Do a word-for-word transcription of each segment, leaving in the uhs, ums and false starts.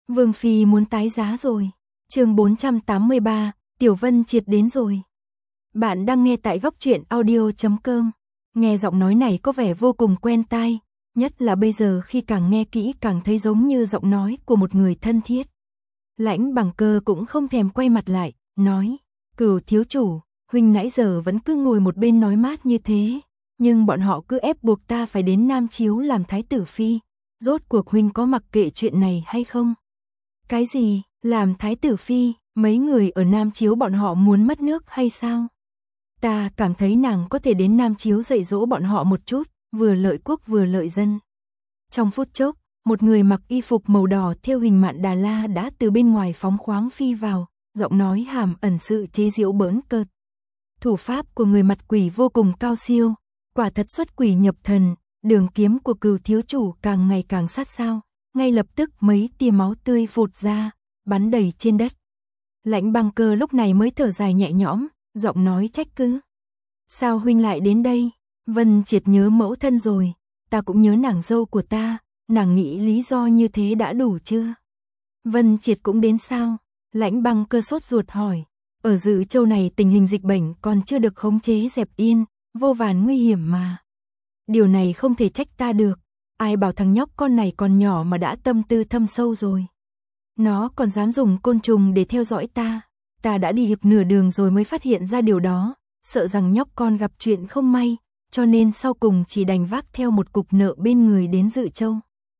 Vương Phi muốn tái giá rồi. Chương bốn trăm tám mươi ba, Tiểu Vân Triệt đến rồi. Bạn đang nghe tại góc truyện audio chấm com. Nghe giọng nói này có vẻ vô cùng quen tai, nhất là bây giờ khi càng nghe kỹ càng thấy giống như giọng nói của một người thân thiết. Lãnh Bằng Cơ cũng không thèm quay mặt lại, nói: "Cửu thiếu chủ, huynh nãy giờ vẫn cứ ngồi một bên nói mát như thế, nhưng bọn họ cứ ép buộc ta phải đến Nam Chiếu làm thái tử phi, rốt cuộc huynh có mặc kệ chuyện này hay không?" "Cái gì? Làm thái tử phi? Mấy người ở Nam Chiếu bọn họ muốn mất nước hay sao? Ta cảm thấy nàng có thể đến Nam Chiếu dạy dỗ bọn họ một chút, vừa lợi quốc vừa lợi dân." Trong phút chốc, một người mặc y phục màu đỏ thêu hình Mạn Đà La đã từ bên ngoài phóng khoáng phi vào, giọng nói hàm ẩn sự chế giễu bỡn cợt. Thủ pháp của người mặt quỷ vô cùng cao siêu, quả thật xuất quỷ nhập thần, đường kiếm của Cửu thiếu chủ càng ngày càng sát sao, ngay lập tức mấy tia máu tươi phụt ra, bắn đầy trên đất. Lãnh Bằng Cơ lúc này mới thở dài nhẹ nhõm, giọng nói trách cứ: "Sao huynh lại đến đây? Vân Triệt nhớ mẫu thân rồi, ta cũng nhớ nàng dâu của ta, nàng nghĩ lý do như thế đã đủ chưa?" "Vân Triệt cũng đến sao?" Lãnh Bằng Cơ sốt ruột hỏi. "Ở Dự Châu này tình hình dịch bệnh còn chưa được khống chế dẹp yên, vô vàn nguy hiểm mà. Điều này không thể trách ta được, ai bảo thằng nhóc con này còn nhỏ mà đã tâm tư thâm sâu rồi. Nó còn dám dùng côn trùng để theo dõi ta, ta đã đi hiệp nửa đường rồi mới phát hiện ra điều đó, sợ rằng nhóc con gặp chuyện không may, cho nên sau cùng chỉ đành vác theo một cục nợ bên người đến Dự Châu.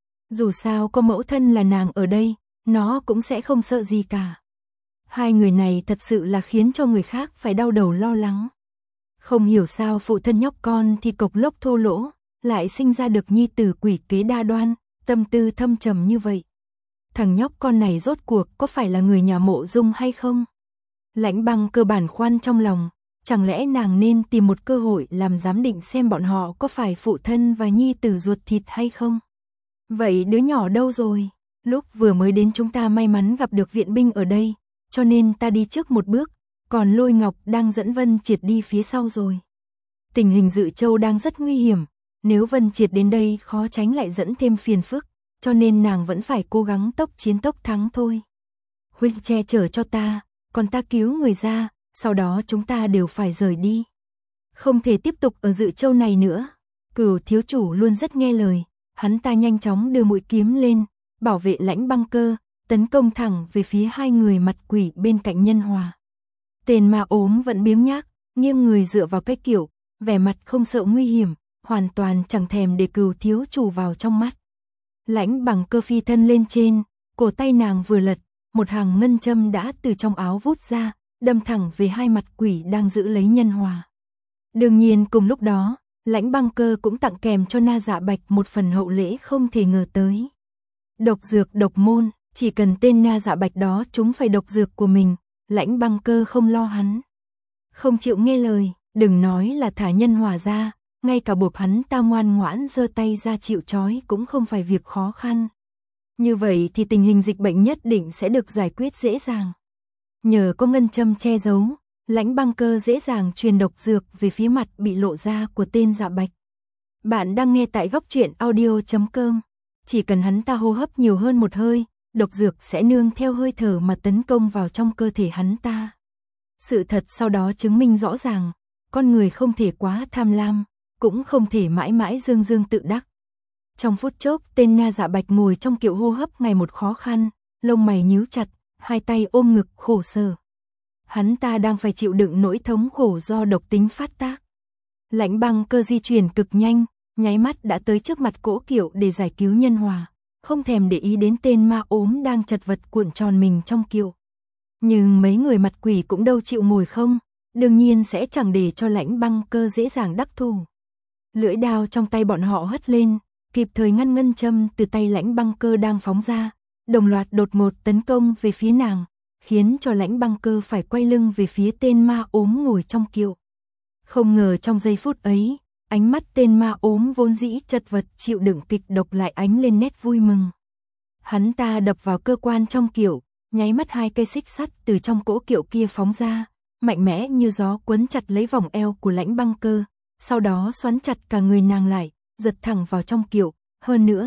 Dù sao có mẫu thân là nàng ở đây, nó cũng sẽ không sợ gì cả." Hai người này thật sự là khiến cho người khác phải đau đầu lo lắng. Không hiểu sao phụ thân nhóc con thì cộc lốc thô lỗ, lại sinh ra được nhi tử quỷ kế đa đoan, tâm tư thâm trầm như vậy. Thằng nhóc con này rốt cuộc có phải là người nhà Mộ Dung hay không? Lãnh Bằng cơ bản khoan trong lòng, chẳng lẽ nàng nên tìm một cơ hội làm giám định xem bọn họ có phải phụ thân và nhi tử ruột thịt hay không? "Vậy đứa nhỏ đâu rồi? Lúc vừa mới đến chúng ta may mắn gặp được viện binh ở đây, cho nên ta đi trước một bước, còn Lôi Ngọc đang dẫn Vân Triệt đi phía sau rồi. Tình hình Dự Châu đang rất nguy hiểm, nếu Vân Triệt đến đây khó tránh lại dẫn thêm phiền phức, cho nên nàng vẫn phải cố gắng tốc chiến tốc thắng thôi. Huynh che chở cho ta, còn ta cứu người ra, sau đó chúng ta đều phải rời đi. Không thể tiếp tục ở Dự Châu này nữa." Cửu thiếu chủ luôn rất nghe lời, hắn ta nhanh chóng đưa mũi kiếm lên, bảo vệ Lãnh Bằng Cơ, tấn công thẳng về phía hai người mặt quỷ bên cạnh Nhân Hòa. Tên ma ốm vẫn biếng nhác, nghiêng người dựa vào cái kiểu, vẻ mặt không sợ nguy hiểm, hoàn toàn chẳng thèm để Cửu thiếu chủ vào trong mắt. Lãnh Bằng Cơ phi thân lên trên, cổ tay nàng vừa lật, một hàng ngân châm đã từ trong áo vút ra, đâm thẳng về hai mặt quỷ đang giữ lấy Nhân Hòa. Đương nhiên cùng lúc đó, Lãnh Bằng Cơ cũng tặng kèm cho Na Dạ Bạch một phần hậu lễ không thể ngờ tới. Độc dược độc môn, chỉ cần tên Na Dạ Bạch đó trúng phải độc dược của mình, Lãnh Bằng Cơ không lo hắn. Không chịu nghe lời, đừng nói là thả Nhân Hòa ra, ngay cả buộc hắn ta ngoan ngoãn giơ tay ra chịu trói cũng không phải việc khó khăn. Như vậy thì tình hình dịch bệnh nhất định sẽ được giải quyết dễ dàng. Nhờ có ngân châm che giấu, Lãnh Bằng Cơ dễ dàng truyền độc dược về phía mặt bị lộ ra của tên Dạ Bạch. Bạn đang nghe tại góc truyện audio chấm com. Chỉ cần hắn ta hô hấp nhiều hơn một hơi, độc dược sẽ nương theo hơi thở mà tấn công vào trong cơ thể hắn ta. Sự thật sau đó chứng minh rõ ràng, con người không thể quá tham lam, cũng không thể mãi mãi dương dương tự đắc. Trong phút chốc, tên Na Dạ Bạch ngồi trong kiểu hô hấp ngày một khó khăn, lông mày nhíu chặt, hai tay ôm ngực khổ sở. Hắn ta đang phải chịu đựng nỗi thống khổ do độc tính phát tác. Lãnh Bằng Cơ di chuyển cực nhanh, nháy mắt đã tới trước mặt cỗ kiệu để giải cứu Nhân Hòa, không thèm để ý đến tên ma ốm đang chật vật cuộn tròn mình trong kiệu. Nhưng mấy người mặt quỷ cũng đâu chịu ngồi không, đương nhiên sẽ chẳng để cho Lãnh Bằng Cơ dễ dàng đắc thủ. Lưỡi đao trong tay bọn họ hất lên, kịp thời ngăn ngân châm từ tay Lãnh Bằng Cơ đang phóng ra, đồng loạt đột ngột tấn công về phía nàng, khiến cho Lãnh Bằng Cơ phải quay lưng về phía tên ma ốm ngồi trong kiệu. Không ngờ trong giây phút ấy, ánh mắt tên ma ốm vốn dĩ chật vật chịu đựng kịch độc lại ánh lên nét vui mừng. Hắn ta đập vào cơ quan trong kiệu, nháy mắt hai cây xích sắt từ trong cỗ kiệu kia phóng ra, mạnh mẽ như gió quấn chặt lấy vòng eo của Lãnh Bằng Cơ, sau đó xoắn chặt cả người nàng lại, giật thẳng vào trong kiệu, hơn nữa,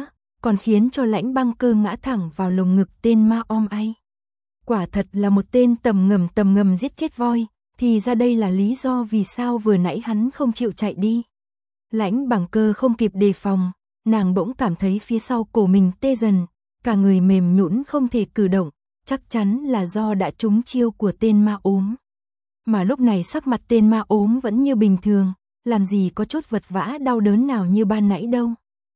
còn khiến cho Lãnh Băng Cơ ngã thẳng vào lồng ngực tên ma om ai. Quả thật là một tên tầm ngầm tầm ngầm giết chết voi, thì ra đây là lý do vì sao vừa nãy hắn không chịu chạy đi. Lãnh Bằng Cơ không kịp đề phòng, nàng bỗng cảm thấy phía sau cổ mình tê dần, cả người mềm nhũn không thể cử động, chắc chắn là do đã trúng chiêu của tên ma ốm. Mà lúc này sắc mặt tên ma ốm vẫn như bình thường, làm gì có chút vật vã đau đớn nào như ban nãy đâu.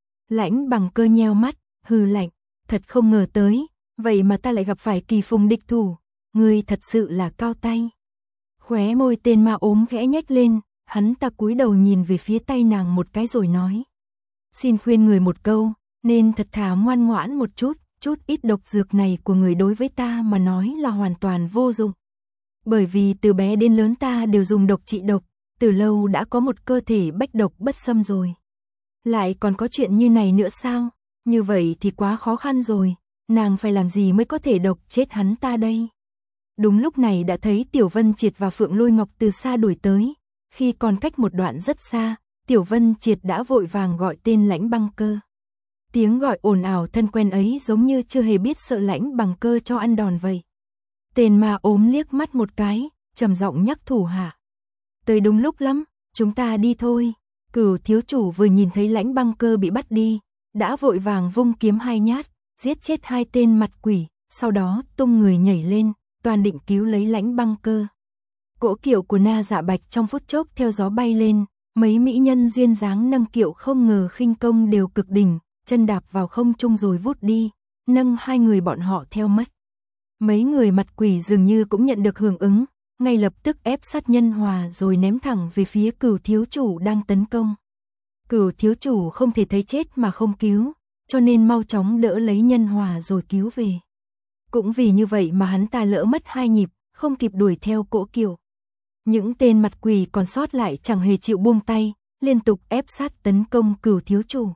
Lãnh Bằng Cơ nheo mắt, hừ lạnh, thật không ngờ tới, vậy mà ta lại gặp phải kỳ phùng địch thủ, ngươi thật sự là cao tay. Khóe môi tên ma ốm khẽ nhếch lên, hắn ta cúi đầu nhìn về phía tay nàng một cái rồi nói. Xin khuyên người một câu, nên thật thà ngoan ngoãn một chút, chút ít độc dược này của người đối với ta mà nói là hoàn toàn vô dụng. Bởi vì từ bé đến lớn ta đều dùng độc trị độc, từ lâu đã có một cơ thể bách độc bất xâm rồi. Lại còn có chuyện như này nữa sao? Như vậy thì quá khó khăn rồi, nàng phải làm gì mới có thể độc chết hắn ta đây? Đúng lúc này đã thấy Tiểu Vân Triệt và Phượng Lôi Ngọc từ xa đuổi tới, khi còn cách một đoạn rất xa, Tiểu Vân Triệt đã vội vàng gọi tên Lãnh Băng Cơ. Tiếng gọi ồn ào thân quen ấy giống như chưa hề biết sợ Lãnh Bằng Cơ cho ăn đòn vậy. Tên ma ốm liếc mắt một cái, trầm giọng nhắc thủ hạ. Tới đúng lúc lắm, chúng ta đi thôi. Cửu thiếu chủ vừa nhìn thấy Lãnh Băng Cơ bị bắt đi, đã vội vàng vung kiếm hai nhát, giết chết hai tên mặt quỷ, sau đó tung người nhảy lên, toàn định cứu lấy Lãnh Băng Cơ. Cỗ kiệu của Na Dạ Bạch trong phút chốc theo gió bay lên, mấy mỹ nhân duyên dáng nâng kiệu không ngờ khinh công đều cực đỉnh, chân đạp vào không trung rồi vút đi, nâng hai người bọn họ theo mất. Mấy người mặt quỷ dường như cũng nhận được hưởng ứng, ngay lập tức ép sát Nhân Hòa rồi ném thẳng về phía Cửu thiếu chủ đang tấn công. Cửu thiếu chủ không thể thấy chết mà không cứu, cho nên mau chóng đỡ lấy Nhân Hòa rồi cứu về. Cũng vì như vậy mà hắn ta lỡ mất hai nhịp, không kịp đuổi theo cỗ kiệu. Những tên mặt quỷ còn sót lại chẳng hề chịu buông tay, liên tục ép sát tấn công Cửu thiếu chủ.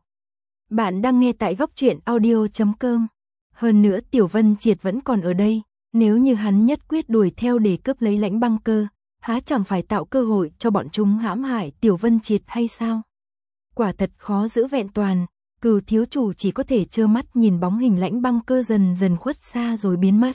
Bạn đang nghe tại góc truyện audio chấm com. Hơn nữa Tiểu Vân Triệt vẫn còn ở đây, nếu như hắn nhất quyết đuổi theo để cướp lấy Lãnh Băng Cơ, há chẳng phải tạo cơ hội cho bọn chúng hãm hại Tiểu Vân Triệt hay sao? Quả thật khó giữ vẹn toàn, Cửu thiếu chủ chỉ có thể trơ mắt nhìn bóng hình Lãnh Băng Cơ dần dần khuất xa rồi biến mất.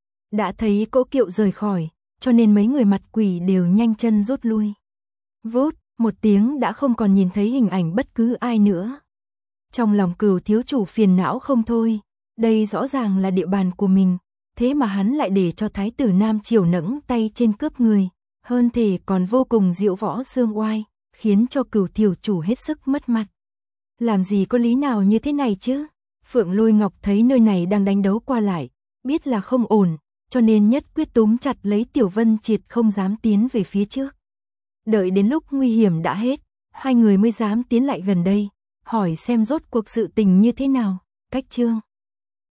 Đã thấy cỗ kiệu rời khỏi, cho nên mấy người mặt quỷ đều nhanh chân rút lui. Vút, một tiếng đã không còn nhìn thấy hình ảnh bất cứ ai nữa. Trong lòng Cửu thiếu chủ phiền não không thôi, đây rõ ràng là địa bàn của mình, thế mà hắn lại để cho thái tử Nam Triều nẫng tay trên cướp người, hơn thể còn vô cùng diễu võ xương oai, khiến cho Cửu thiếu chủ hết sức mất mặt. Làm gì có lý nào như thế này chứ? Phượng Lôi Ngọc thấy nơi này đang đánh đấu qua lại, biết là không ổn, cho nên nhất quyết túm chặt lấy Tiểu Vân Triệt không dám tiến về phía trước. Đợi đến lúc nguy hiểm đã hết, hai người mới dám tiến lại gần đây, hỏi xem rốt cuộc sự tình như thế nào. Cách chương